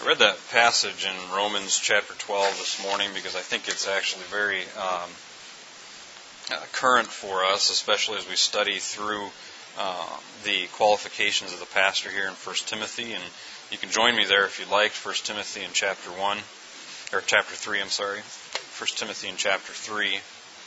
read that passage in Romans chapter 12 this morning because I think it's actually very current for us, especially as we study through the qualifications of the pastor here in 1 Timothy. And you can join me there if you'd like, 1 Timothy in chapter 3, 1 Timothy in chapter 3.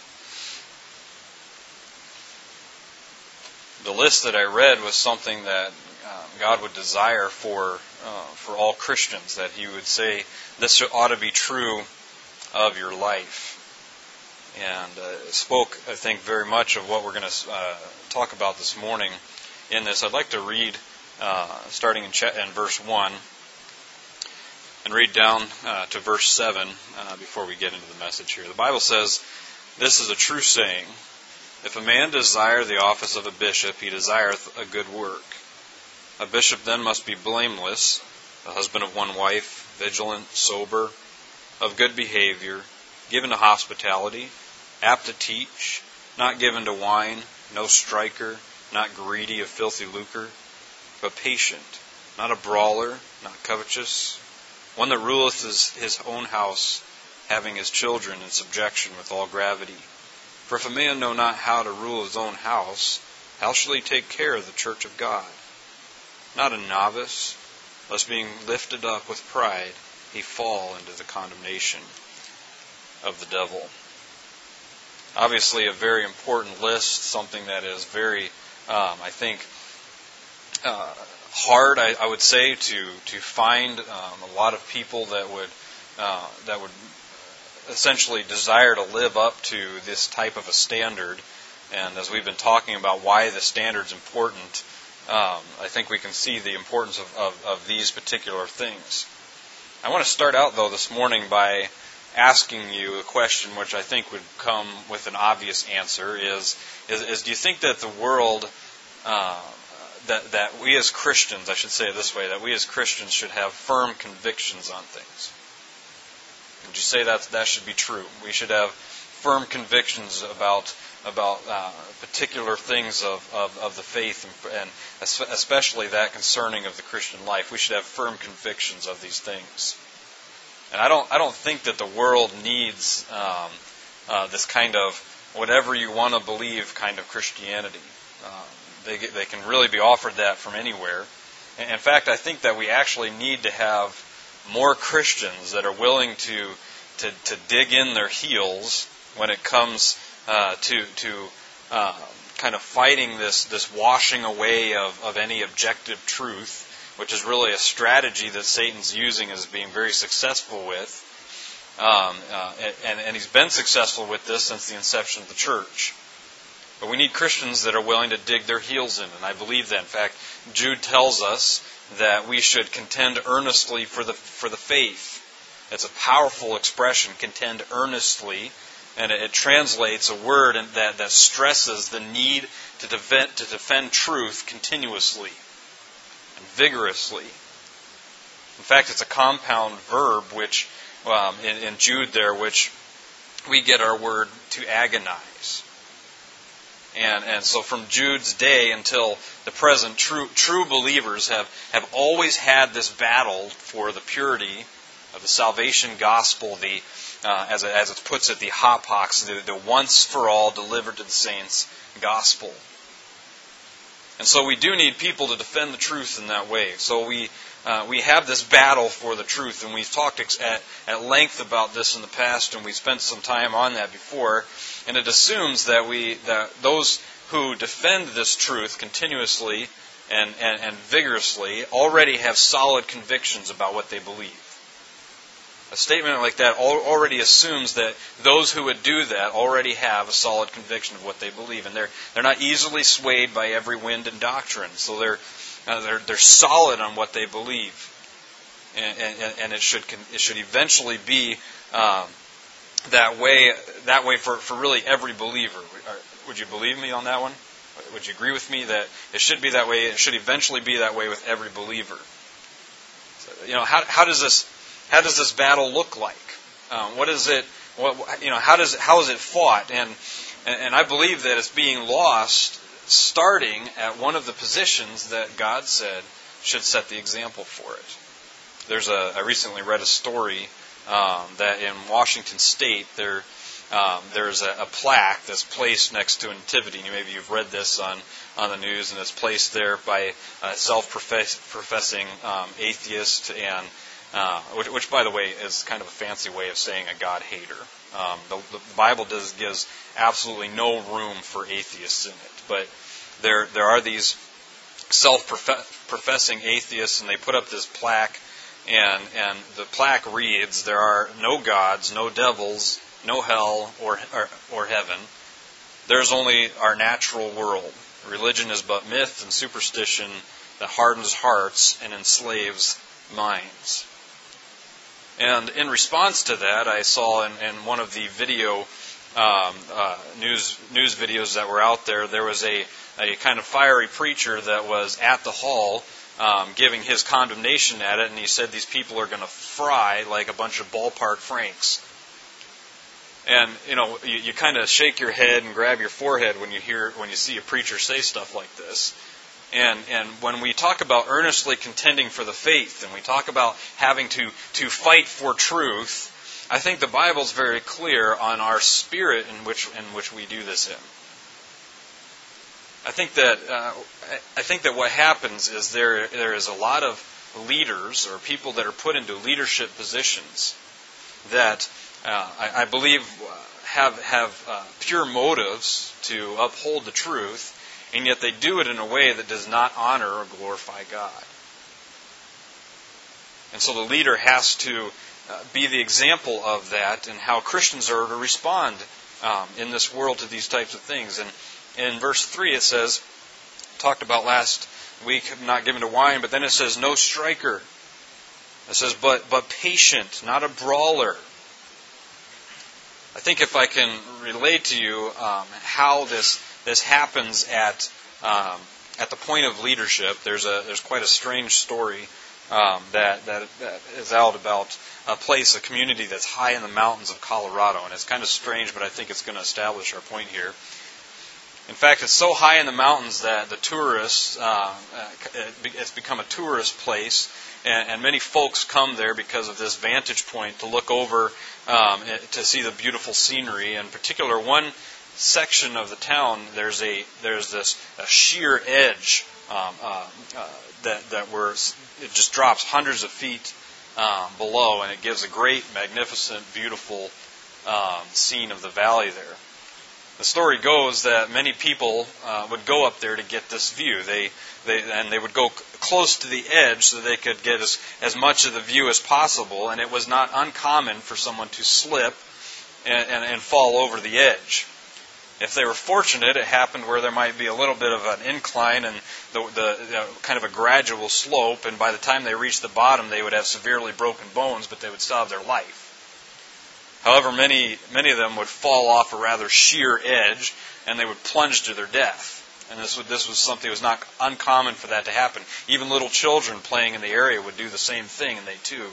The list that I read was something that God would desire for all Christians, that He would say, this ought to be true of your life. And spoke, I think, very much of what we're going to talk about this morning in this. I'd like to read, starting in verse 1, and read down to verse 7 before we get into the message here. The Bible says, "This is a true saying, if a man desire the office of a bishop, he desireth a good work. A bishop then must be blameless, the husband of one wife, vigilant, sober, of good behavior, given to hospitality, apt to teach, not given to wine, no striker, not greedy of filthy lucre, but patient, not a brawler, not covetous, one that ruleth his own house, having his children in subjection with all gravity. For if a man know not how to rule his own house, how shall he take care of the church of God? Not a novice, lest being lifted up with pride, he fall into the condemnation of the devil." Obviously a very important list, something that is very, I think, hard, I would say, to find a lot of people that would essentially desire to live up to this type of a standard. And as we've been talking about why the standard's important, I think we can see the importance of these particular things. I want to start out, though, this morning by asking you a question which I think would come with an obvious answer, is do you think that the world, that we as Christians, I should say it this way, that we as Christians should have firm convictions on things? Would you say that should be true? We should have firm convictions about particular things of the faith, and especially that concerning of the Christian life. We should have firm convictions of these things. And I don't think that the world needs this kind of whatever you want to believe kind of Christianity. They can really be offered that from anywhere. In fact, I think that we actually need to have more Christians that are willing to dig in their heels when it comes to kind of fighting this washing away of any objective truth, which is really a strategy that Satan's using as being very successful with. And he's been successful with this since the inception of the church. But we need Christians that are willing to dig their heels in, and I believe that. In fact, Jude tells us that we should contend earnestly for the faith. It's a powerful expression, contend earnestly, and it translates a word that stresses the need to defend truth continuously and vigorously. In fact, it's a compound verb, which in Jude there, which we get our word to agonize. And so from Jude's day until the present, true believers have always had this battle for the purity of the salvation gospel, as it puts it, the hapax, the once for all delivered to the saints gospel. And so we do need people to defend the truth in that way. So we have this battle for the truth, and we've talked at length about this in the past, and we spent some time on that before. And it assumes that those who defend this truth continuously and vigorously already have solid convictions about what they believe. A statement like that already assumes that those who would do that already have a solid conviction of what they believe, and they're not easily swayed by every wind and doctrine. So they're solid on what they believe, and it should eventually be that way for really every believer. Would you believe me on that one? Would you agree with me that it should be that way? It should eventually be that way with every believer. So, how does this battle look like? What is it? How is it fought? And I believe that it's being lost starting at one of the positions that God said should set the example for it. I recently read a story that in Washington State there's a plaque that's placed next to a nativity. Maybe you've read this on the news, and it's placed there by a self-professing atheist, and which, by the way, is kind of a fancy way of saying a God hater. The Bible gives absolutely no room for atheists in it, but there are these self-professing atheists, and they put up this plaque, and the plaque reads, "There are no gods, no devils, no hell or heaven. There's only our natural world. Religion is but myth and superstition that hardens hearts and enslaves minds." And in response to that, I saw in one of the video news videos that were out there was a kind of fiery preacher that was at the hall giving his condemnation at it, and he said these people are going to fry like a bunch of ballpark franks. And you kind of shake your head and grab your forehead when you see a preacher say stuff like this. And when we talk about earnestly contending for the faith, and we talk about having to fight for truth, I think the Bible's very clear on our spirit in which we do this in. I think that what happens is there is a lot of leaders or people that are put into leadership positions that I believe have pure motives to uphold the truth, and yet they do it in a way that does not honor or glorify God. And so the leader has to be the example of that, and how Christians are to respond in this world to these types of things. And in verse 3 it says, talked about last week, not given to wine, but then it says, no striker. It says, but patient, not a brawler. I think if I can relate to you how this happens at the point of leadership, there's quite a strange story that is out about a community that's high in the mountains of Colorado, and it's kind of strange, but I think it's going to establish our point here. In fact, it's so high in the mountains that the tourists, it's become a tourist place, and many folks come there because of this vantage point to look over to see the beautiful scenery. In particular, one section of the town, there's this sheer edge it just drops hundreds of feet below, and it gives a great, magnificent, beautiful scene of the valley there. The story goes that many people would go up there to get this view. They would go close to the edge so they could get as much of the view as possible, and it was not uncommon for someone to slip and fall over the edge. If they were fortunate, it happened where there might be a little bit of an incline and the kind of a gradual slope, and by the time they reached the bottom, they would have severely broken bones, but they would still have their life. However, many of them would fall off a rather sheer edge, and they would plunge to their death. And this was something that was not uncommon for that to happen. Even little children playing in the area would do the same thing, and they too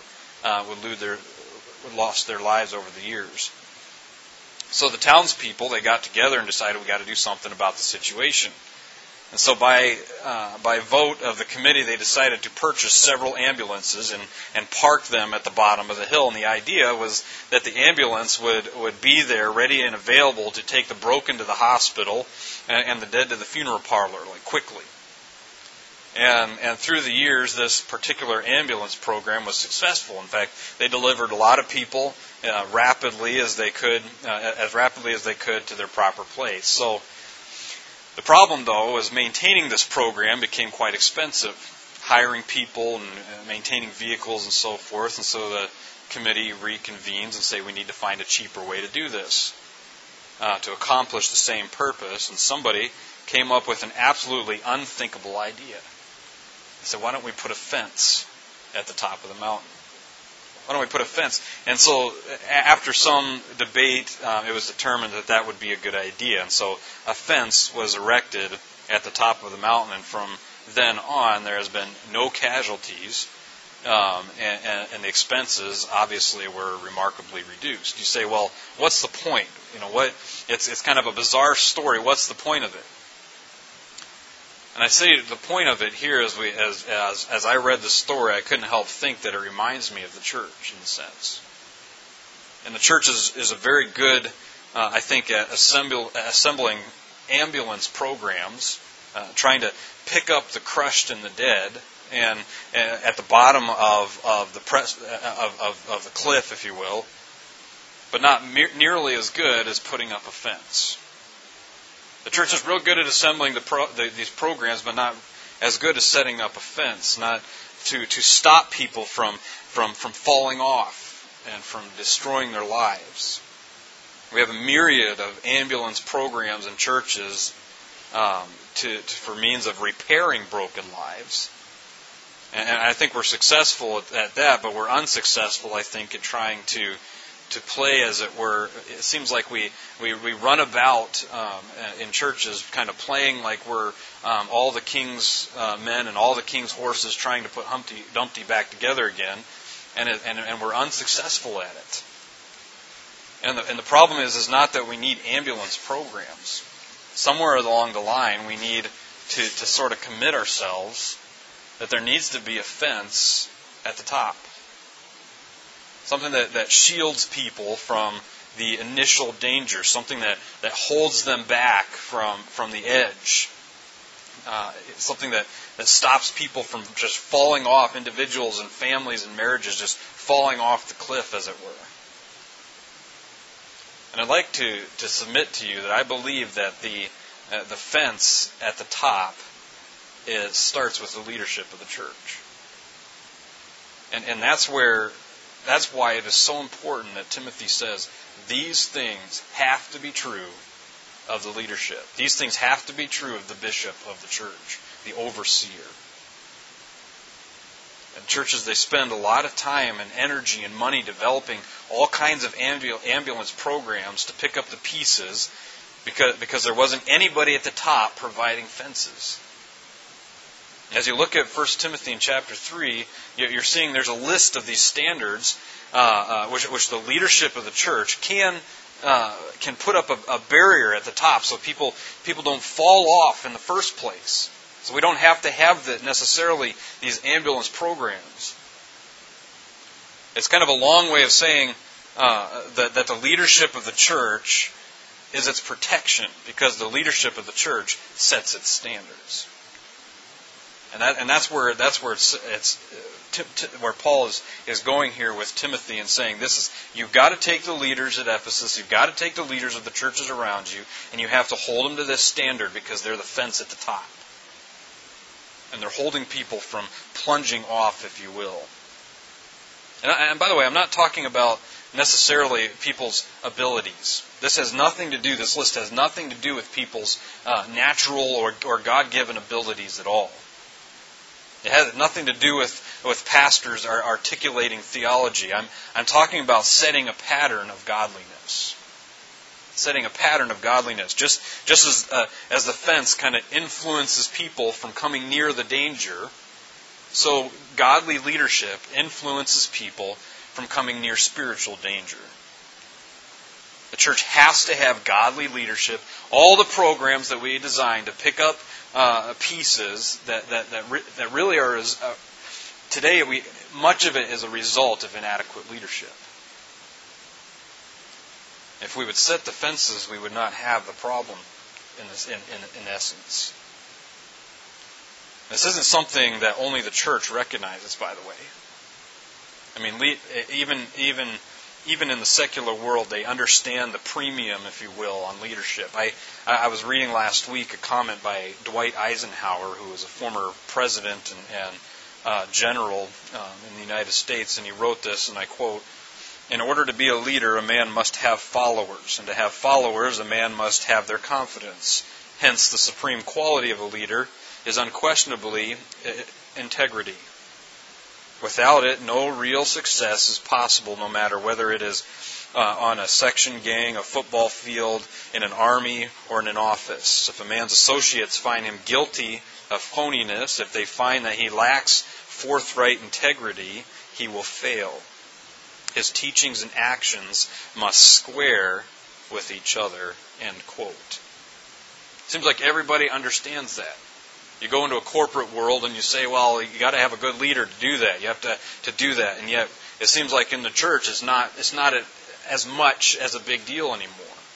would lost their lives over the years. So the townspeople, they got together and decided we got to do something about the situation. And so by vote of the committee, they decided to purchase several ambulances and park them at the bottom of the hill. And the idea was that the ambulance would be there ready and available to take the broken to the hospital and the dead to the funeral parlor, like quickly. And through the years, this particular ambulance program was successful. In fact, they delivered a lot of people as rapidly as they could to their proper place. So the problem, though, was maintaining this program became quite expensive, hiring people and maintaining vehicles and so forth. And so the committee reconvenes and say we need to find a cheaper way to do this to accomplish the same purpose. And somebody came up with an absolutely unthinkable idea. They said, why don't we put a fence at the top of the mountain? Why don't we put a fence? And so after some debate, it was determined that that would be a good idea. And so a fence was erected at the top of the mountain. And from then on, there has been no casualties. And the expenses, obviously, were remarkably reduced. You say, well, what's the point? It's kind of a bizarre story. What's the point of it? And I say the point of it here, as I read the story, I couldn't help think that it reminds me of the church in a sense. And the church is a very good, I think, at assembling ambulance programs, trying to pick up the crushed and the dead, and at the bottom of the cliff, if you will, but not nearly as good as putting up a fence. The church is real good at assembling these programs, but not as good as setting up a fence, not to stop people from falling off and from destroying their lives. We have a myriad of ambulance programs in churches for means of repairing broken lives. And I think we're successful at that, but we're unsuccessful, I think, in trying to play, as it were. It seems like we run about in churches kind of playing like we're all the king's men and all the king's horses trying to put Humpty Dumpty back together again, and we're unsuccessful at it. And the problem is not that we need ambulance programs. Somewhere along the line, we need to sort of commit ourselves that there needs to be a fence at the top. Something that shields people from the initial danger, something that holds them back from the edge. Something that stops people from just falling off, individuals and families and marriages just falling off the cliff, as it were. And I'd like to submit to you that I believe that the fence at the top starts with the leadership of the church. And that's why it is so important that Timothy says these things have to be true of the leadership. These things have to be true of the bishop of the church, the overseer. And churches, they spend a lot of time and energy and money developing all kinds of ambulance programs to pick up the pieces because there wasn't anybody at the top providing fences. As you look at 1 Timothy in chapter 3, you're seeing there's a list of these standards which the leadership of the church can put up a barrier at the top so people don't fall off in the first place. So we don't have to have necessarily these ambulance programs. It's kind of a long way of saying that the leadership of the church is its protection, because the leadership of the church sets its standards. And that's where Paul is going here with Timothy and saying, you've got to take the leaders at Ephesus, you've got to take the leaders of the churches around you, and you have to hold them to this standard because they're the fence at the top. And they're holding people from plunging off, if you will. And by the way, I'm not talking about necessarily people's abilities. This list has nothing to do with people's natural or God-given abilities at all. It has nothing to do with pastors articulating theology. I'm talking about setting a pattern of godliness. Setting a pattern of godliness. Just as the fence kind of influences people from coming near the danger, so godly leadership influences people from coming near spiritual danger. The church has to have godly leadership. All the programs that we design to pick up pieces that really are today. Much of it is a result of inadequate leadership. If we would set the fences, we would not have the problem. In essence, this isn't something that only the church recognizes. By the way, I mean, even in the secular world, they understand the premium, if you will, on leadership. I was reading last week a comment by Dwight Eisenhower, who was a former president and general in the United States, and he wrote this, and I quote, "In order to be a leader, a man must have followers, and to have followers, a man must have their confidence. Hence, the supreme quality of a leader is unquestionably integrity. Without it, no real success is possible, no matter whether it is on a section gang, a football field, in an army, or in an office. If a man's associates find him guilty of phoniness, if they find that he lacks forthright integrity, he will fail. His teachings and actions must square with each other." End quote. Seems like everybody understands that. You go into a corporate world and you say, well, you got to have a good leader to do that. You have to do that. And yet, it seems like in the church, it's not as much as a big deal anymore.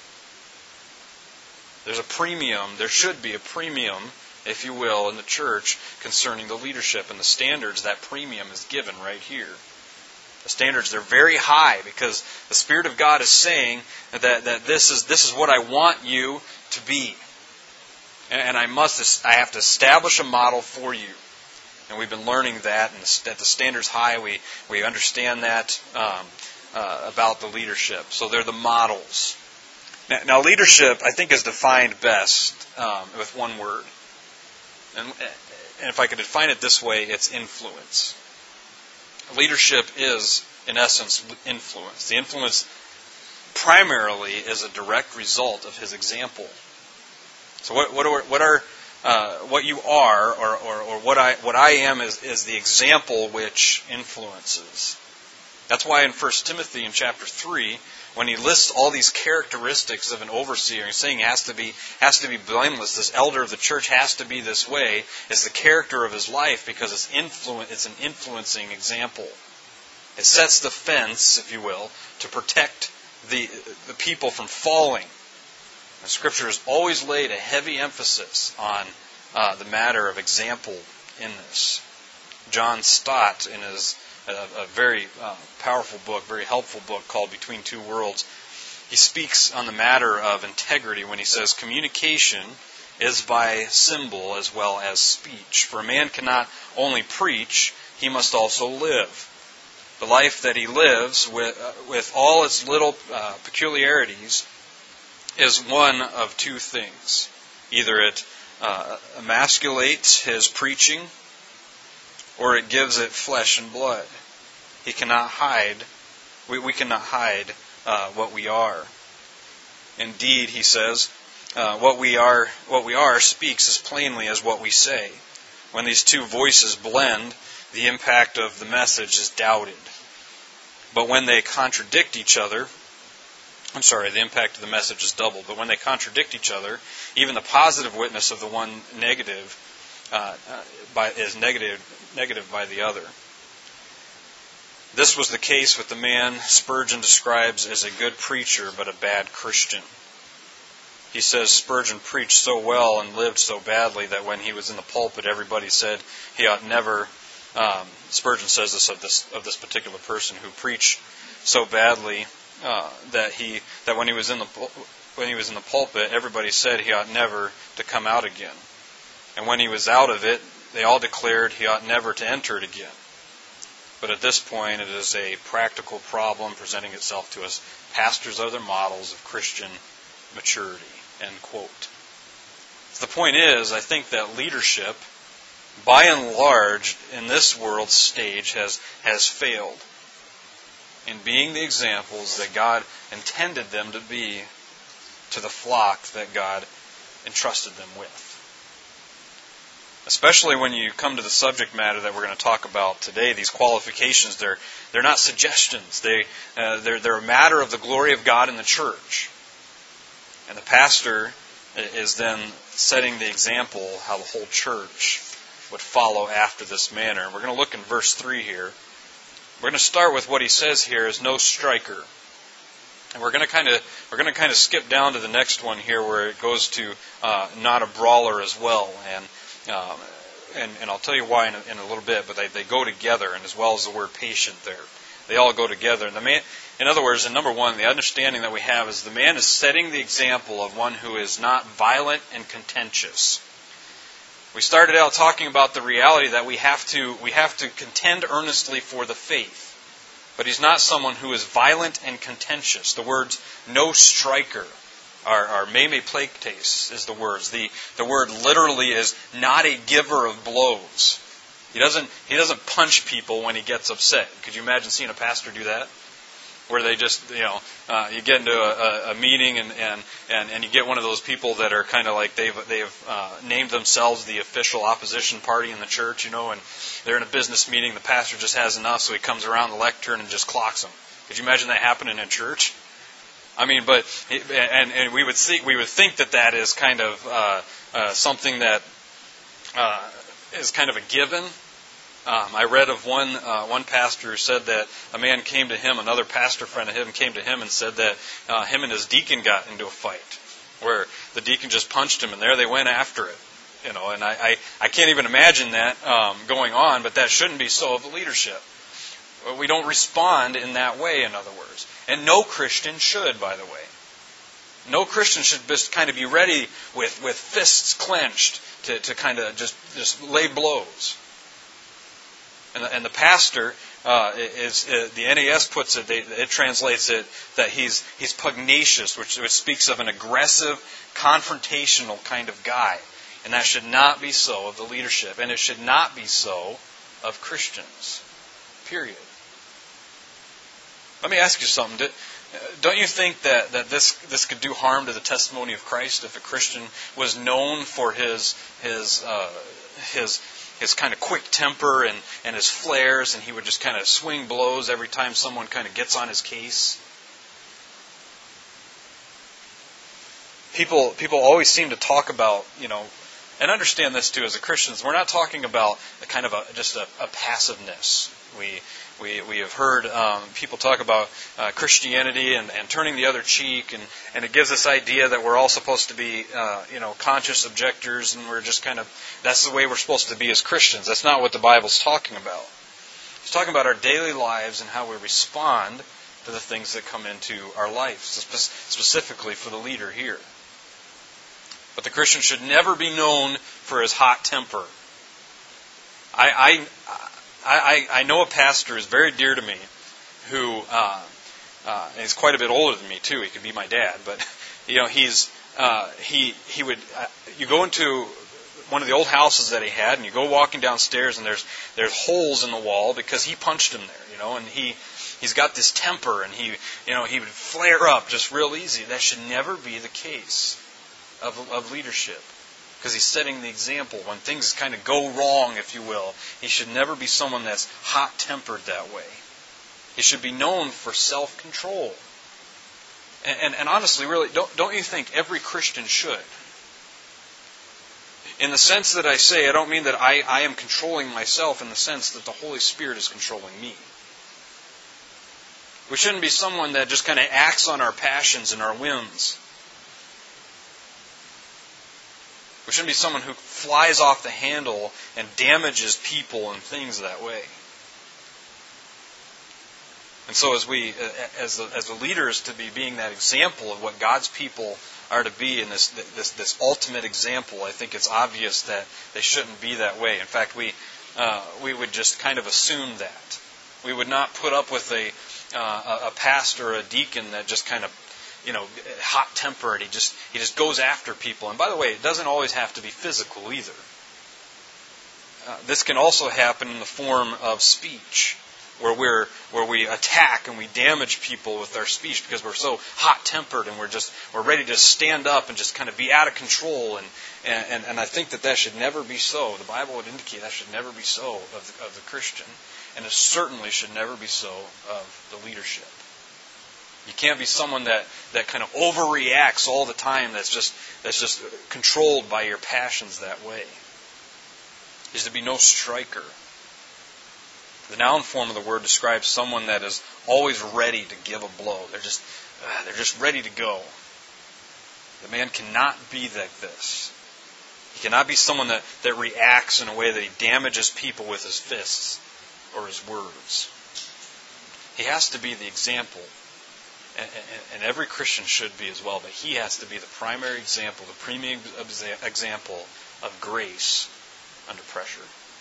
There's a premium, there should be a premium, if you will, in the church concerning the leadership and the standards. That premium is given right here. The standards, they're very high because the Spirit of God is saying that this is what I want you to be. And I have to establish a model for you. And we've been learning that, and that the standard's high. We understand that about the leadership. So they're the models. Now leadership, I think, is defined best with one word. And if I could define it this way, it's influence. Leadership is, in essence, influence. The influence primarily is a direct result of his example. So what you are, or what I am, is the example which influences. That's why in 1 Timothy in chapter 3, when he lists all these characteristics of an overseer, he's saying he has to be blameless. This elder of the church has to be this way. It's the character of his life because it's an influencing example. It sets the fence, if you will, to protect the people from falling. The Scripture has always laid a heavy emphasis on the matter of example in this. John Stott, in his a very powerful book, very helpful book called Between Two Worlds, he speaks on the matter of integrity when he says, communication is by symbol as well as speech. For a man cannot only preach, he must also live. The life that he lives with all its little peculiarities is one of two things. Either it emasculates his preaching, or it gives it flesh and blood. He cannot hide. We cannot hide what we are. Indeed, he says, what we are speaks as plainly as what we say. When these two voices blend, the impact of the message is doubted. But when they contradict each other, the impact of the message is doubled. But when they contradict each other, even the positive witness of the one negative is negative by the other. This was the case with the man Spurgeon describes as a good preacher but a bad Christian. He says Spurgeon preached so well and lived so badly that when he was in the pulpit, everybody said he ought never. Spurgeon says this of this particular person who preached so badly that when he was in the pulpit, everybody said he ought never to come out again. And when he was out of it, they all declared he ought never to enter it again. But at this point, it is a practical problem presenting itself to us. Pastors are the models of Christian maturity. End quote. So the point is, I think that leadership, by and large, in this world's stage, has failed in being the examples that God intended them to be to the flock that God entrusted them with. Especially when you come to the subject matter that we're going to talk about today, these qualifications, they're not suggestions. They're a matter of the glory of God in the church. And the pastor is then setting the example how the whole church would follow after this manner. We're going to look in verse 3 here. We're going to start with what he says here is no striker. And we're going to kind of skip down to the next one here where it goes to not a brawler as well. And I'll tell you why in a little bit, but they go together, and as well as the word patient there. They all go together. And the man, in other words, in number one, the understanding that we have is the man is setting the example of one who is not violent and contentious. We started out talking about the reality that we have to contend earnestly for the faith. But he's not someone who is violent and contentious. The words no striker are meme placates is the words. The word literally is not a giver of blows. He doesn't punch people when he gets upset. Could you imagine seeing a pastor do that? Where they just, you get into a meeting and you get one of those people that are kind of like they've named themselves the official opposition party in the church, and they're in a business meeting. The pastor just has enough, so he comes around the lectern and just clocks them. Could you imagine that happening in church? I mean, and we would think that is kind of something that is kind of a given. I read of one pastor who said that a man came to him, another pastor friend of him came to him and said that him and his deacon got into a fight where the deacon just punched him, and there they went after it. And I can't even imagine that going on, but that shouldn't be so of the leadership. We don't respond in that way, in other words. And no Christian should, by the way. No Christian should just kind of be ready with fists clenched to kind of just lay blows. And the pastor the NAS puts it. It translates it that he's pugnacious, which speaks of an aggressive, confrontational kind of guy, and that should not be so of the leadership, and it should not be so of Christians. Period. Let me ask you something. Don't you think that this could do harm to the testimony of Christ if a Christian was known for his kind of quick temper and his flares, and he would just kind of swing blows every time someone kind of gets on his case? People always seem to talk about, and understand this too as a Christians, we're not talking about a kind of just a passiveness. We have heard people talk about Christianity and turning the other cheek, and it gives this idea that we're all supposed to be conscious objectors, and we're just kind of, that's the way we're supposed to be as Christians. That's not what the Bible's talking about. It's talking about our daily lives and how we respond to the things that come into our life, specifically for the leader here. But the Christian should never be known for his hot temper. I know a pastor is very dear to me who is quite a bit older than me too. He could be my dad, but he would you go into one of the old houses that he had, and you go walking downstairs, and there's holes in the wall because he punched him there, and he's got this temper, and he would flare up just real easy. That should never be the case of leadership, because he's setting the example. When things kind of go wrong, if you will, he should never be someone that's hot-tempered that way. He should be known for self-control. And honestly, really, don't you think every Christian should? In the sense that I say, I don't mean that I am controlling myself in the sense that the Holy Spirit is controlling me. We shouldn't be someone that just kind of acts on our passions and our whims. We shouldn't be someone who flies off the handle and damages people and things that way. And so as the leaders, to be being that example of what God's people are to be in this ultimate example, I think it's obvious that they shouldn't be that way. In fact, we would just kind of assume that. We would not put up with a pastor or a deacon that just kind of hot-tempered. He just goes after people. And by the way, it doesn't always have to be physical either. This can also happen in the form of speech, where we attack and we damage people with our speech because we're so hot-tempered and we're ready to stand up and just kind of be out of control. And I think that should never be so. The Bible would indicate that should never be so of the Christian, and it certainly should never be so of the leadership. You can't be someone that kind of overreacts all the time, that's just controlled by your passions that way. Is to be no striker. The noun form of the word describes someone that is always ready to give a blow. They're just ready to go. The man cannot be like this. He cannot be someone that reacts in a way that he damages people with his fists or his words. He has to be the example. And every Christian should be as well, but he has to be the primary example, the premium example of grace under pressure.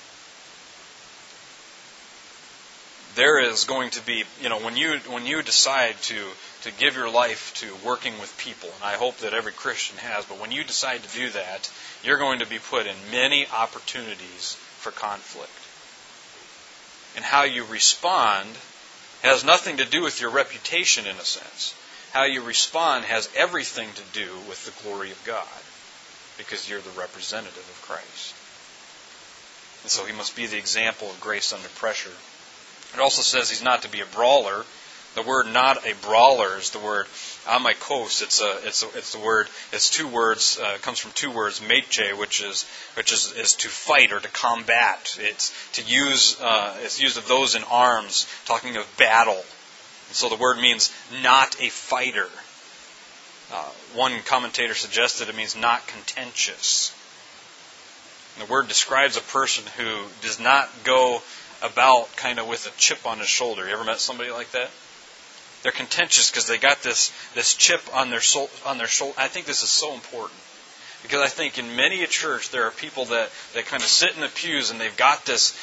There is going to be, when you decide to give your life to working with people, and I hope that every Christian has, but when you decide to do that, you're going to be put in many opportunities for conflict. And how you respond has nothing to do with your reputation, in a sense. How you respond has everything to do with the glory of God, because you're the representative of Christ. And so he must be the example of grace under pressure. It also says he's not to be a brawler. The word "not a brawler" is the word amikos. It's the word. It's two words. It comes from two words, meche, which is to fight or to combat. It's to use. It's used of those in arms, talking of battle. And so the word means not a fighter. One commentator suggested it means not contentious. And the word describes a person who does not go about kind of with a chip on his shoulder. You ever met somebody like that? They're contentious because they got this chip on their shoulder. I think this is so important because I think in many a church there are people that kind of sit in the pews and they've got this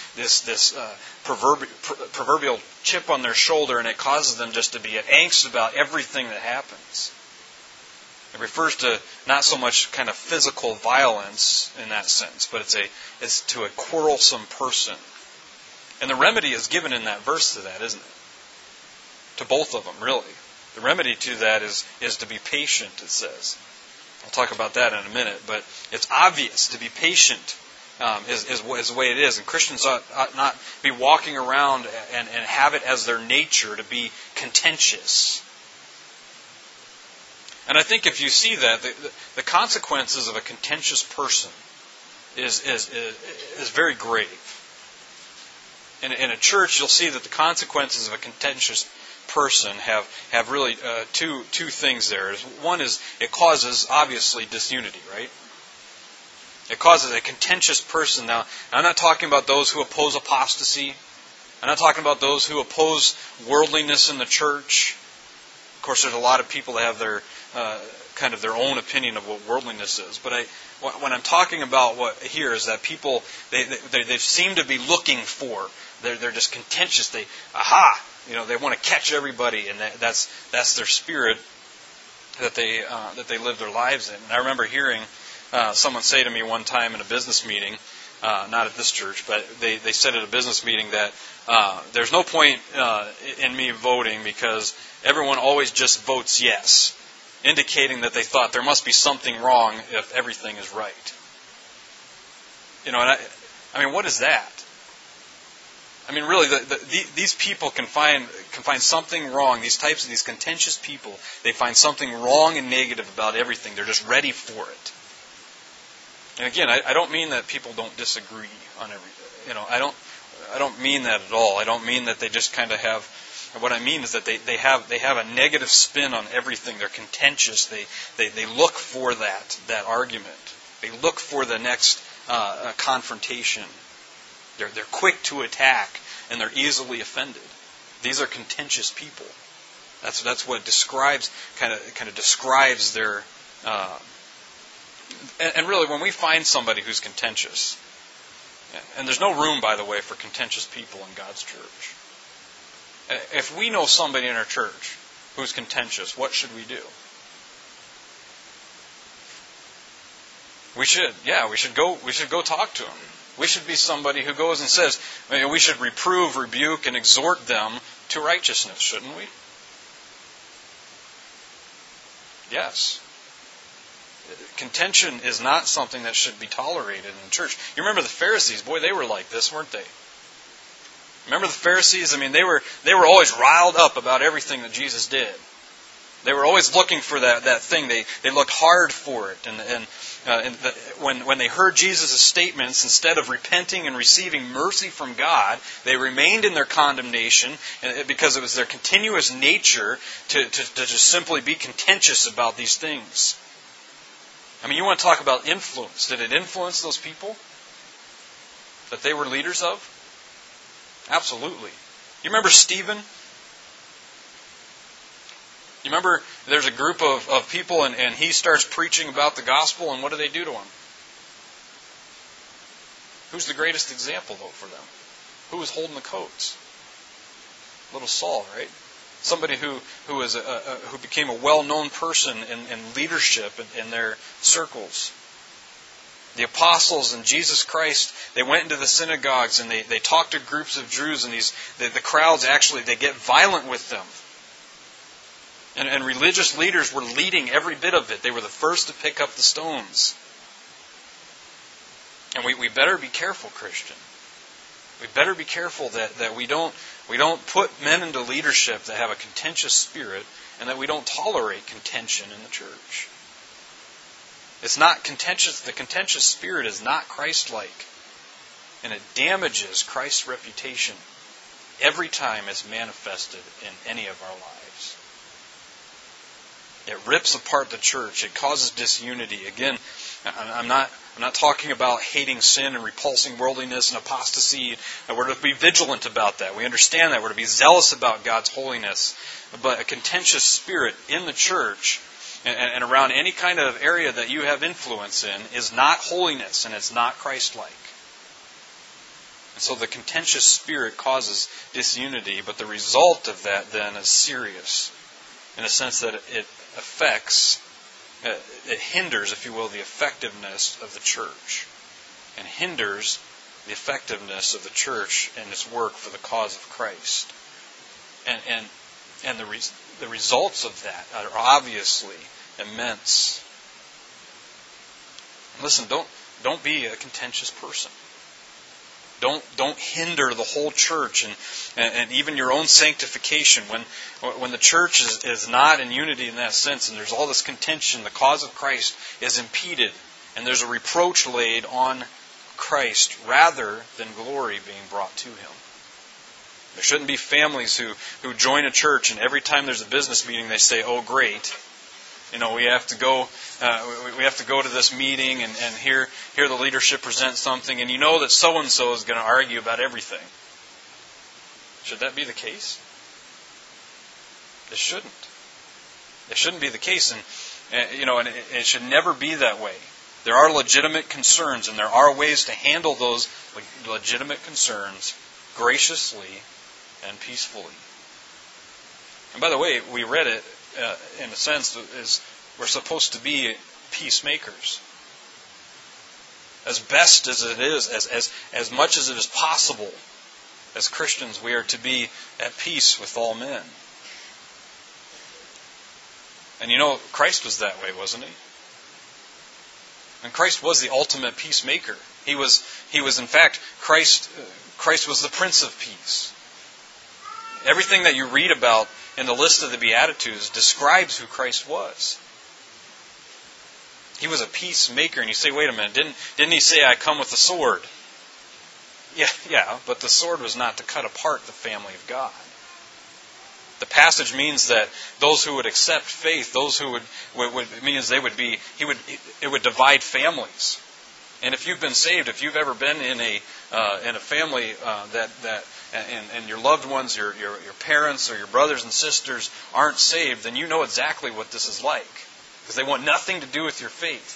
proverbial chip on their shoulder, and it causes them just to be angst about everything that happens. It refers to not so much kind of physical violence in that sense, but it's to a quarrelsome person. And the remedy is given in that verse to that, isn't it? To both of them, really. The remedy to that is to be patient, it says. I'll talk about that in a minute, but it's obvious to be patient is the way it is. And Christians ought not be walking around and have it as their nature to be contentious. And I think if you see that, the consequences of a contentious person is very grave. In a church, you'll see that the consequences of a contentious person have really two things there. One is it causes, obviously, disunity, right? It causes a contentious person. Now, I'm not talking about those who oppose apostasy. I'm not talking about those who oppose worldliness in the church. Of course, there's a lot of people that have their kind of their own opinion of what worldliness is. But when I'm talking about what here is that people they seem to be looking for. They're just contentious. They want to catch everybody, and that's their spirit that they live their lives in. And I remember hearing someone say to me one time in a business meeting, not at this church, but they said at a business meeting that there's no point in me voting because everyone always just votes yes, indicating that they thought there must be something wrong if everything is right. And I mean, what is that? I mean, really, these people can find something wrong. These contentious people, they find something wrong and negative about everything. They're just ready for it. And again, I don't mean that people don't disagree on everything. I don't mean that at all. I don't mean that they just kind of have. What I mean is that they have a negative spin on everything. They're contentious. They look for that argument. They look for the next confrontation. They're quick to attack, and they're easily offended. These are contentious people. That's what describes kind of describes their. And really, when we find somebody who's contentious, and there's no room, by the way, for contentious people in God's church. If we know somebody in our church who's contentious, what should we do? We should go talk to them. We should be somebody who goes and says, we should reprove, rebuke, and exhort them to righteousness, shouldn't we? Yes. Contention is not something that should be tolerated in the church. You remember the Pharisees? Boy, they were like this, weren't they? Remember the Pharisees? I mean, they were always riled up about everything that Jesus did. They were always looking for that thing. They looked hard for it. And when they heard Jesus' statements, instead of repenting and receiving mercy from God, they remained in their condemnation because it was their continuous nature to just simply be contentious about these things. I mean, you want to talk about influence. Did it influence those people that they were leaders of? Absolutely. You remember Stephen? You remember there's a group of people and he starts preaching about the gospel, and what do they do to him? Who's the greatest example, though, for them? Who was holding the coats? Little Saul, right? Somebody who became a well-known person in leadership in their circles. The apostles and Jesus Christ, they went into the synagogues and they talked to groups of Jews, and the crowds actually, they get violent with them. And religious leaders were leading every bit of it. They were the first to pick up the stones. And we better be careful, Christian. We better be careful that we don't put men into leadership that have a contentious spirit, and that we don't tolerate contention in the church. It's not contentious. The contentious spirit is not Christ-like, and it damages Christ's reputation every time it's manifested in any of our lives. It rips apart the church. It causes disunity. Again, I'm not talking about hating sin and repulsing worldliness and apostasy. We're to be vigilant about that. We understand that. We're to be zealous about God's holiness. But a contentious spirit in the church and around any kind of area that you have influence in is not holiness, and it's not Christ-like. And so the contentious spirit causes disunity, but the result of that then is serious, in a sense that it hinders, if you will, the effectiveness of the church, and hinders the effectiveness of the church in its work for the cause of Christ. And the results of that are obviously immense. Listen, don't be a contentious person. Don't hinder the whole church and even your own sanctification. When the church is not in unity in that sense, and there's all this contention, the cause of Christ is impeded, and there's a reproach laid on Christ rather than glory being brought to Him. There shouldn't be families who join a church, and every time there's a business meeting they say, "Oh, great. We have to go. We have to go to this meeting and hear the leadership present something, and you know that so and so is going to argue about everything." Should that be the case? It shouldn't. It shouldn't be the case, and it should never be that way. There are legitimate concerns, and there are ways to handle those legitimate concerns graciously and peacefully. And by the way, we read it. In a sense, is we're supposed to be peacemakers. As best as it is, as much as it is possible, as Christians, we are to be at peace with all men. And Christ was that way, wasn't He? And Christ was the ultimate peacemaker. He was in fact, Christ was the Prince of Peace. Everything that you read about in the list of the Beatitudes describes who Christ was. He was a peacemaker. And you say, wait a minute, didn't He say, "I come with a sword"? Yeah, but the sword was not to cut apart the family of God. The passage means that those who would accept faith, those who it would divide families. And if you've been saved, if you've ever been in a family and your loved ones, your parents or your brothers and sisters aren't saved, then you know exactly what this is like, because they want nothing to do with your faith.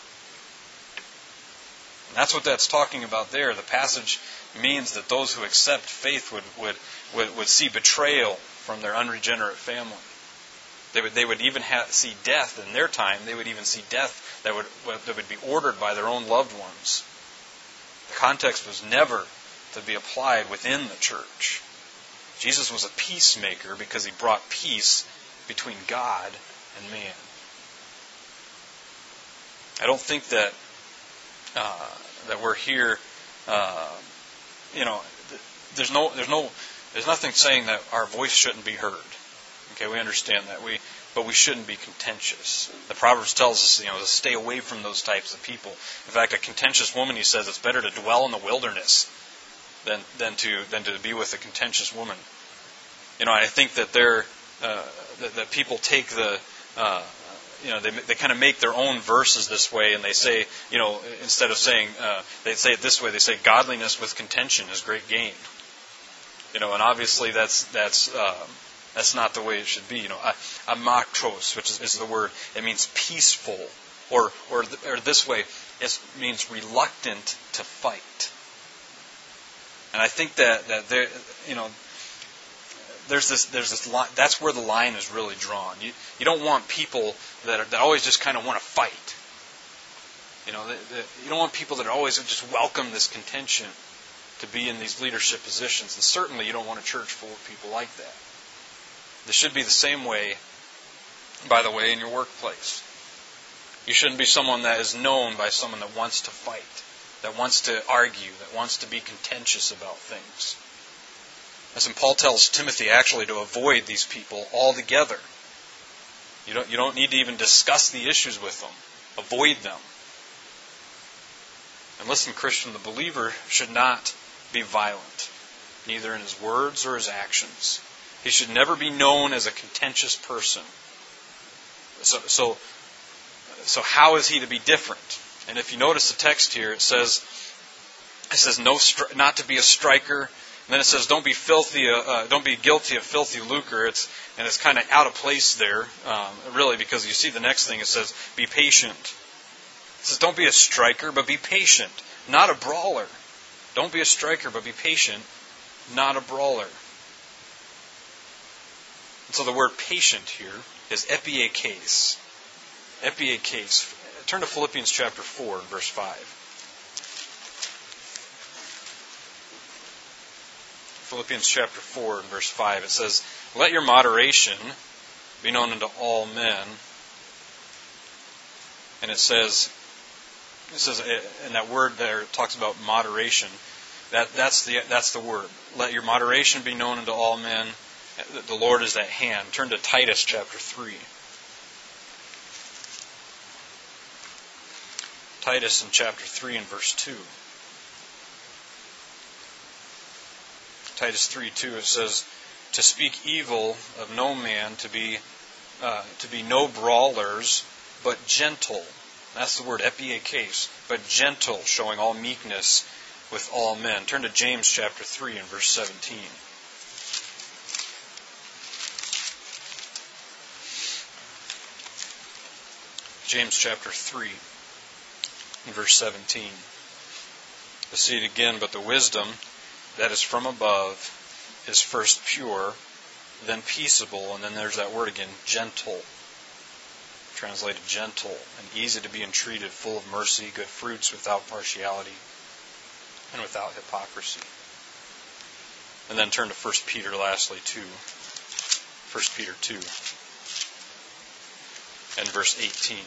And that's what that's talking about there. The passage means that those who accept faith would see betrayal from their unregenerate family. They would even see death in their time. They would even see death that would be ordered by their own loved ones. The context was never to be applied within the church. Jesus was a peacemaker because He brought peace between God and man. I don't think that we're here. There's nothing saying that our voice shouldn't be heard. Okay, we understand that. But we shouldn't be contentious. The Proverbs tells us, to stay away from those types of people. In fact, a contentious woman, he says, it's better to dwell in the wilderness than to be with a contentious woman. I think that that people take they kind of make their own verses this way, and they say, instead of saying, they say it this way, they say, "Godliness with contention is great gain." And obviously that's not the way it should be. Amakros, which is the word, it means peaceful, or this way, it means reluctant to fight. And I think that there, there's this line. That's where the line is really drawn. You don't want people that always just kind of want to fight. You don't want people that always just welcome this contention to be in these leadership positions. And certainly you don't want a church full of people like that. This should be the same way, by the way, in your workplace. You shouldn't be someone that is known by someone that wants to fight. that wants to argue, that wants to be contentious about things. And Paul tells Timothy actually to avoid these people altogether. You don't need to even discuss the issues with them. Avoid them. And listen, Christian, the believer should not be violent, neither in his words or his actions. He should never be known as a contentious person. So how is he to be different? And if you notice the text here, it says not to be a striker. And then it says don't be guilty of filthy lucre. It's kind of out of place there, really, because you see the next thing. It says be patient. It says don't be a striker, but be patient, not a brawler. Don't be a striker, but be patient, not a brawler. And so the word patient here is epiekes. Epiekes. Turn to Philippians chapter 4 and verse 5. Philippians chapter 4 and verse 5. It says, let your moderation be known unto all men. And it says, and that word there talks about moderation. That's the word. Let your moderation be known unto all men. The Lord is at hand. Turn to Titus chapter 3. Titus in chapter 3 and verse 2. Titus 3:2, it says, to speak evil of no man, to be no brawlers, but gentle. That's the word, epiekes, but gentle, showing all meekness with all men. Turn to James chapter 3 and verse 17. James chapter 3 and verse 17. Let's see it again. But the wisdom that is from above is first pure, then peaceable, and then there's that word again, gentle. Translated gentle and easy to be entreated, full of mercy, good fruits, without partiality, and without hypocrisy. And then turn to 1 Peter lastly, 2. 1 Peter 2 and verse 18.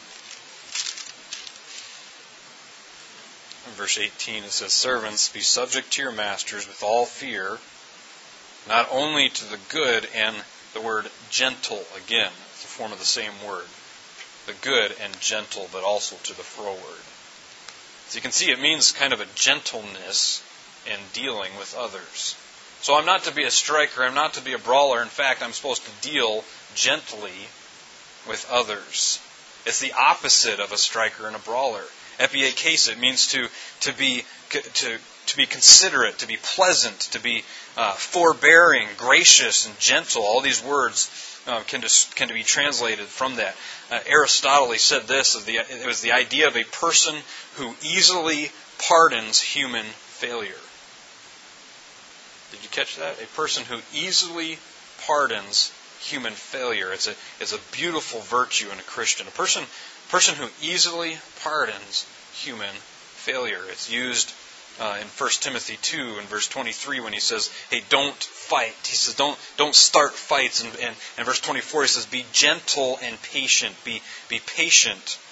In verse 18 it says, servants, be subject to your masters with all fear, not only to the good, and the word gentle, again, it's a form of the same word. The good and gentle, but also to the froward. So you can see it means kind of a gentleness in dealing with others. So I'm not to be a striker, I'm not to be a brawler. In fact, I'm supposed to deal gently with others. It's the opposite of a striker and a brawler. Epiekes, it means to be considerate, to be pleasant, to be forbearing, gracious, and gentle. All these words can be translated from that. Aristotle said this: it was the idea of a person who easily pardons human failure. Did you catch that? A person who easily pardons human failure. It's a beautiful virtue in a Christian. A person who easily pardons human failure. It's used in 1 Timothy 2 and verse 23 when he says, hey, don't fight. He says, don't start fights. And in verse 24 he says, be gentle and patient. Be patient.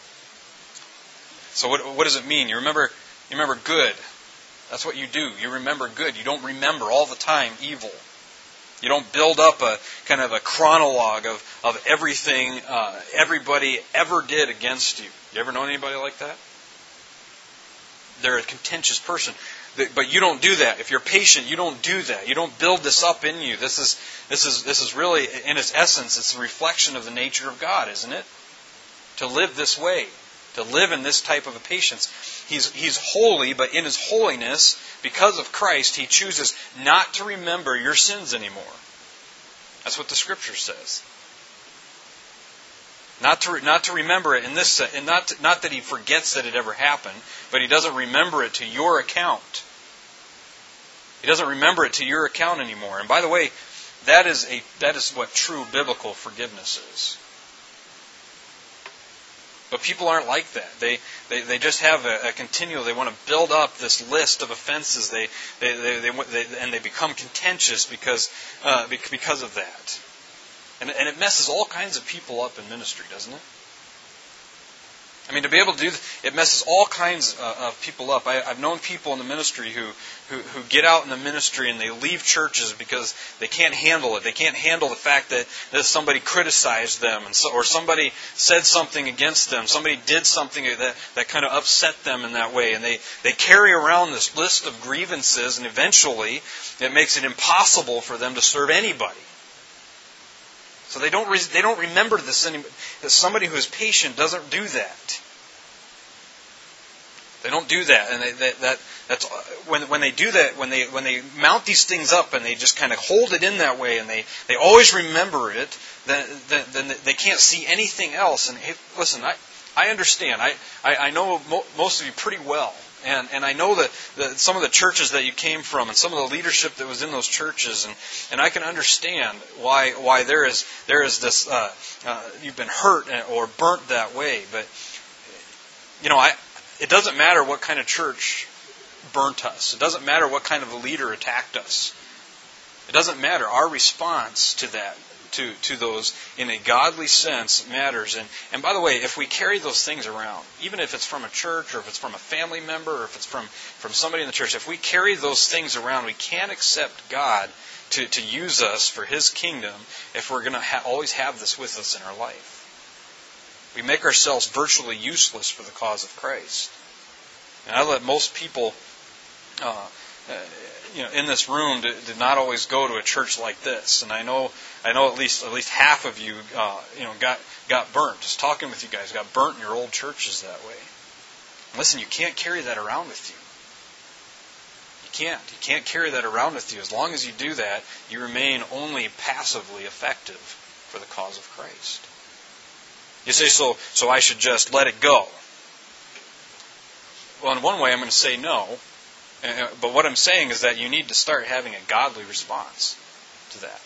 So what does it mean? You remember good. That's what you do. You remember good. You don't remember all the time evil. You don't build up a kind of a chronologue of everything everybody ever did against you. You ever know anybody like that? They're a contentious person. But you don't do that. If you're patient, you don't do that. You don't build this up in you. This is really, in its essence, it's a reflection of the nature of God, isn't it? To live this way. To live in this type of a patience. He's holy, but in His holiness, because of Christ, He chooses not to remember your sins anymore. That's what the Scripture says. Not to remember it in this, and not that He forgets that it ever happened, but He doesn't remember it to your account. He doesn't remember it to your account anymore. And by the way, that is what true biblical forgiveness is. But people aren't like that. They just have a continual. They want to build up this list of offenses. And they become contentious because of that. And it messes all kinds of people up in ministry, doesn't it? I mean, to be able to do it messes all kinds of people up. I've known people in the ministry who get out in the ministry and they leave churches because they can't handle it. They can't handle the fact that somebody criticized them or somebody said something against them. Somebody did something that kind of upset them in that way. And they carry around this list of grievances, and eventually it makes it impossible for them to serve anybody. So they don't remember this anymore. Somebody who is patient doesn't do that. They don't do that, and that's when they do that. When they mount these things up and they just kind of hold it in that way, and they always remember it, then they can't see anything else. And hey, listen, I understand. I know most of you pretty well. And I know that some of the churches that you came from and some of the leadership that was in those churches, and I can understand why there is this you've been hurt or burnt that way. But it doesn't matter what kind of church burnt us. It doesn't matter what kind of a leader attacked us. It doesn't matter. Our response to that, to those in a godly sense, matters. And by the way, if we carry those things around, even if it's from a church or if it's from a family member or if it's from somebody in the church, if we carry those things around, we can't accept God to use us for His kingdom if we're going to always have this with us in our life. We make ourselves virtually useless for the cause of Christ. And I let most people in this room did not always go to a church like this, and I know at least half of you got burnt. Just talking with you guys, got burnt in your old churches that way. Listen, you can't carry that around with you. You can't carry that around with you. As long as you do that, you remain only passively effective for the cause of Christ. You say, so I should just let it go. Well, in one way, I'm going to say no. But what I'm saying is that you need to start having a godly response to that.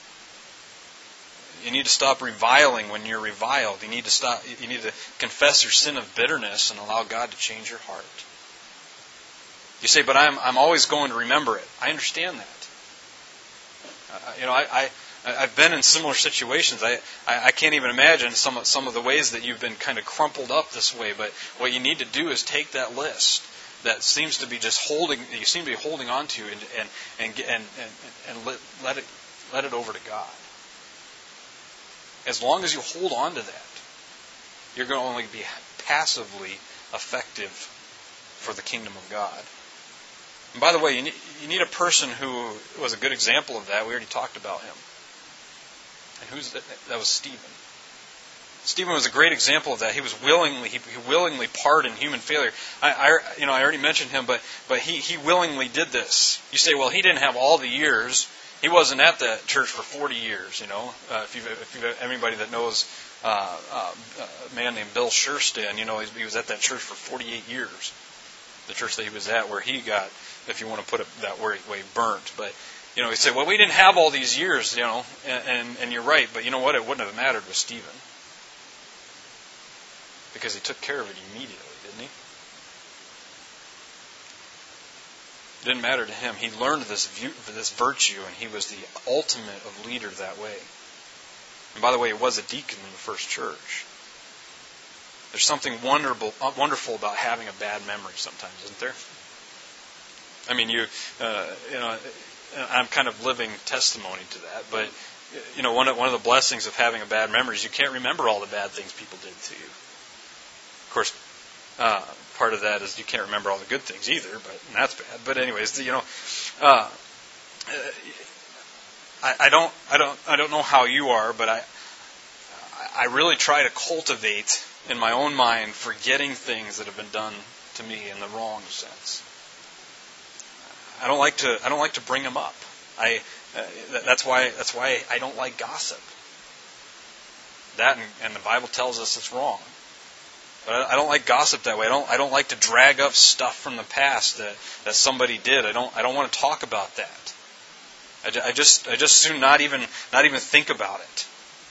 You need to stop reviling when you're reviled. You need to confess your sin of bitterness and allow God to change your heart. You say, but I'm always going to remember it. I understand that. I've been in similar situations. I can't even imagine some of the ways that you've been kind of crumpled up this way. But what you need to do is take that list that seems to be you seem to be holding on to, and let it over to God. As long as you hold on to that, you're going to only be passively effective for the kingdom of God. And by the way, you need a person who was a good example of that. We already talked about him. And that was Stephen. Stephen was a great example of that. He willingly pardoned human failure. I already mentioned him, but he willingly did this. You say, well, he didn't have all the years. He wasn't at that church for 40 years. If you've anybody that knows a man named Bill Shurston, he was at that church for 48 years. The church that he was at, where he got, if you want to put it that way, burnt. But he said, well, we didn't have all these years, and you're right. But you know what? It wouldn't have mattered with Stephen. Because he took care of it immediately, didn't he? It didn't matter to him. He learned this virtue, and he was the ultimate of leader that way. And by the way, he was a deacon in the first church. There's something wonderful about having a bad memory sometimes, isn't there? I mean, I'm kind of living testimony to that. But one of the blessings of having a bad memory is you can't remember all the bad things people did to you. Of course, part of that is you can't remember all the good things either, and that's bad. But anyways, I don't know how you are, but I really try to cultivate in my own mind forgetting things that have been done to me in the wrong sense. I don't like to bring them up. That's why I don't like gossip. That and the Bible tells us it's wrong. But I don't like gossip that way. I don't like to drag up stuff from the past that somebody did. I don't want to talk about that. I just soon not even think about it.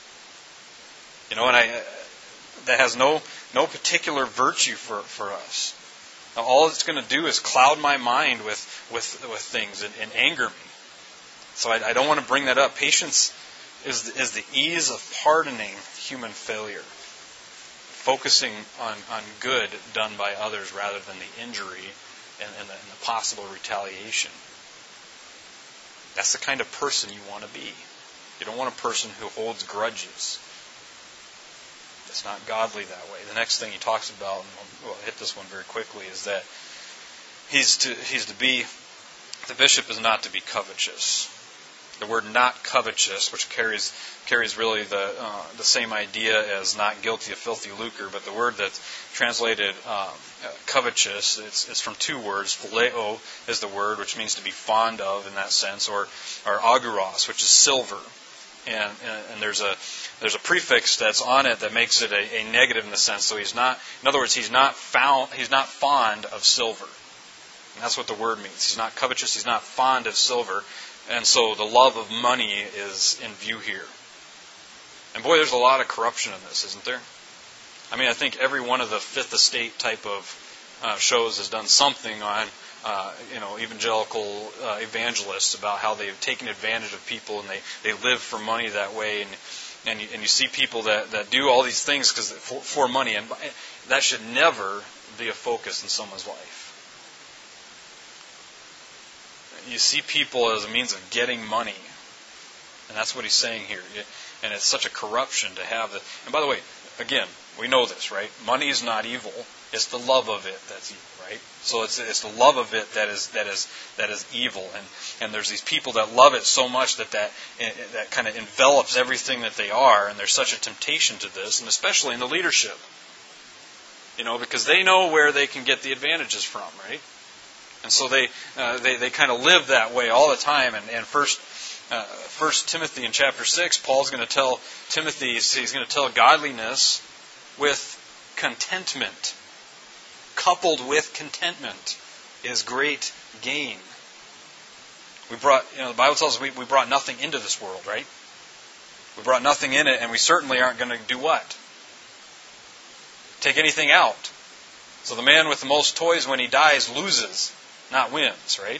And that has no particular virtue for us. Now, all it's going to do is cloud my mind with things and anger me. So I don't want to bring that up. Patience is the ease of pardoning human failure. focusing on good done by others rather than the injury and the possible retaliation. That's the kind of person you want to be. You don't want a person who holds grudges. It's not godly that way. The next thing he talks about, and we'll hit this one very quickly, is that the bishop is not to be covetous. The word "not covetous," which carries really the same idea as "not guilty of filthy lucre," but the word that's translated covetous, it's from two words. Phileo is the word, which means to be fond of in that sense, or aguros, which is silver. And there's a prefix that's on it that makes it a negative in the sense. So he's not fond of silver. And that's what the word means. He's not covetous. He's not fond of silver. And so the love of money is in view here. And boy, there's a lot of corruption in this, isn't there? I mean, I think every one of the Fifth Estate type of shows has done something on evangelical evangelists about how they've taken advantage of people and they live for money that way. And you see people that do all these things for money. And that should never be a focus in someone's life. You see people as a means of getting money. And that's what he's saying here. And it's such a corruption to have that. And by the way, again, we know this, right? Money is not evil. It's the love of it that's evil, right? So it's the love of it that is evil. And there's these people that love it so much that kind of envelops everything that they are. And there's such a temptation to this, and especially in the leadership. Because they know where they can get the advantages from, right? And so they kind of live that way all the time. And First Timothy in chapter 6, Paul's going to tell Timothy, he's going to tell godliness with contentment. Coupled with contentment is great gain. The Bible tells us we brought nothing into this world, right? We brought nothing in it, and we certainly aren't going to do what? Take anything out. So the man with the most toys when he dies loses, not wins, right?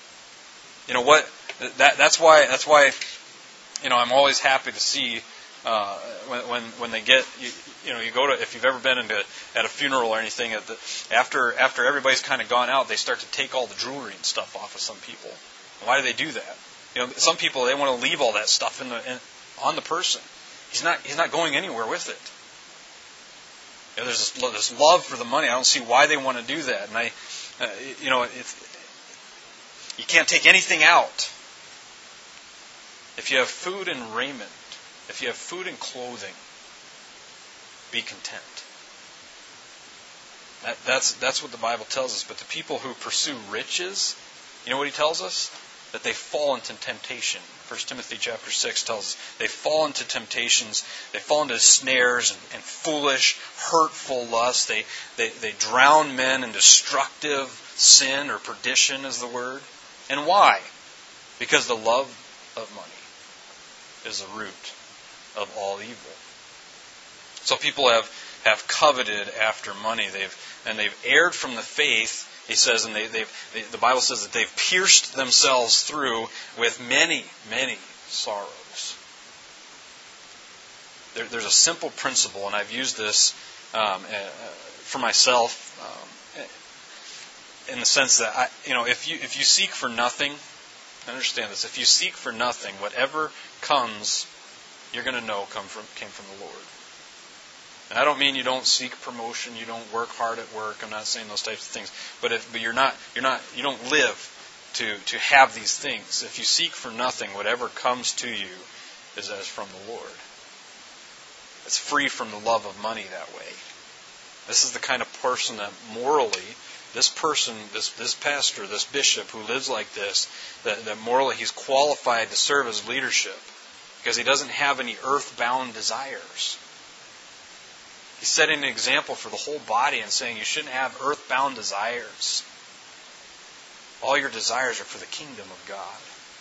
That's why I'm always happy to see when they get you go to, if you've ever been at a funeral or anything, after everybody's kind of gone out, they start to take all the jewelry and stuff off of some people. Why do they do that? Some people, they want to leave all that stuff on the person. He's not going anywhere with it. There's this love for the money. I don't see why they want to do that. And you can't take anything out. If you have food and raiment, if you have food and clothing, be content. That's what the Bible tells us. But the people who pursue riches, you know what he tells us? That they fall into temptation. 1 Timothy chapter 6 tells us they fall into temptations, they fall into snares and foolish, hurtful lusts. They drown men in destructive sin, or perdition is the word. And why? Because the love of money is the root of all evil. So people have coveted after money. They've erred from the faith. He says, and the Bible says that they've pierced themselves through with many, many sorrows. There's a simple principle, and I've used this for myself in the sense that if you seek for nothing, understand this. If you seek for nothing, whatever comes, you're going to know came from the Lord. And I don't mean you don't seek promotion, you don't work hard at work. I'm not saying those types of things. But you don't live to have these things. If you seek for nothing, whatever comes to you is as from the Lord. It's free from the love of money that way. This is the kind of person that morally, this person, this pastor, this bishop who lives like this, that morally he's qualified to serve as leadership because he doesn't have any earthbound desires. He's setting an example for the whole body and saying you shouldn't have earthbound desires. All your desires are for the kingdom of God.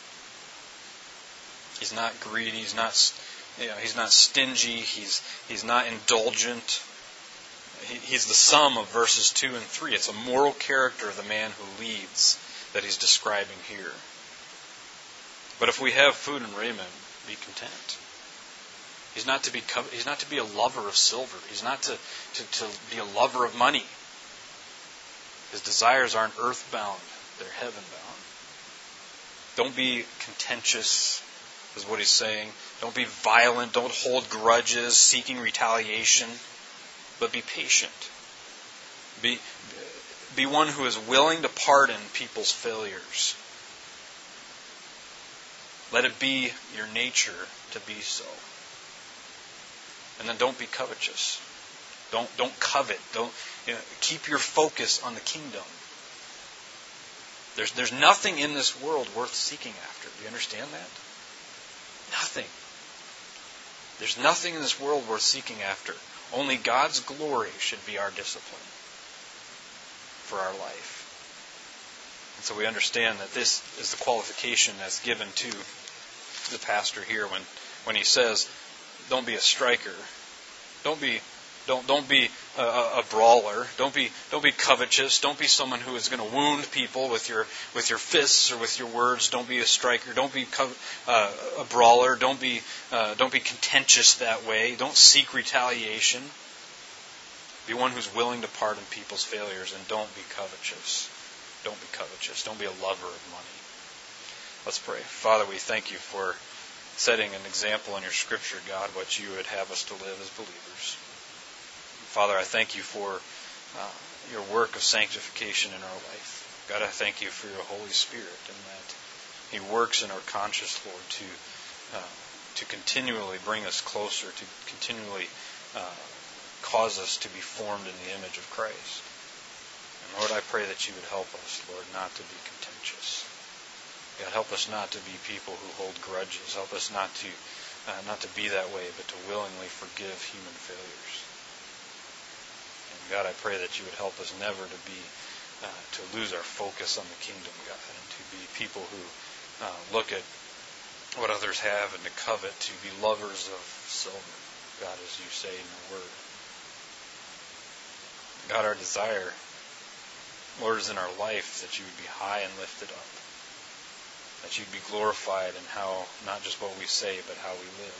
He's not greedy. He's not stingy. He's not indulgent. He's the sum of verses 2 and 3. It's a moral character of the man who leads that he's describing here. But if we have food and raiment, be content. He's not to be a lover of silver. He's not to be a lover of money. His desires aren't earthbound, they're heaven-bound. Don't be contentious, is what he's saying. Don't be violent. Don't hold grudges, seeking retaliation. But be patient. Be one who is willing to pardon people's failures. Let it be your nature to be so. And then don't be covetous. Don't covet. Keep your focus on the kingdom. There's nothing in this world worth seeking after. Do you understand that? Nothing. There's nothing in this world worth seeking after. Only God's glory should be our discipline for our life. And so we understand that this is the qualification that's given to the pastor here when he says, don't be a striker. Don't be a brawler. Don't be covetous. Don't be someone who is going to wound people with your fists or with your words. Don't be a striker. Don't be a brawler. Don't be contentious that way. Don't seek retaliation. Be one who's willing to pardon people's failures, and don't be covetous. Don't be covetous. Don't be a lover of money. Let's pray. Father, we thank you for setting an example in your Scripture, God, what you would have us to live as believers. Father, I thank you for your work of sanctification in our life. God, I thank you for your Holy Spirit and that He works in our conscience, Lord, to continually bring us closer, to continually cause us to be formed in the image of Christ. And Lord, I pray that you would help us, Lord, not to be contentious. God, help us not to be people who hold grudges. Help us not to be that way, but to willingly forgive human failures. And God, I pray that you would help us never to lose our focus on the kingdom, God, and to be people who look at what others have and to covet, to be lovers of silver, God, as you say in your word. God, our desire, Lord, is in our life that you would be high and lifted up. That you'd be glorified in how, not just what we say, but how we live.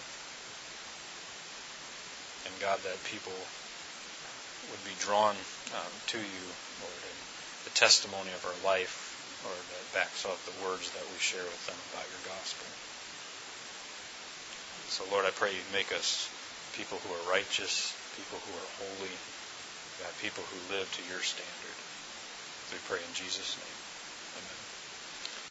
And God, that people would be drawn to you, Lord, and the testimony of our life, Lord, that backs up the words that we share with them about your gospel. So, Lord, I pray you make us people who are righteous, people who are holy, God, people who live to your standard. We pray in Jesus' name.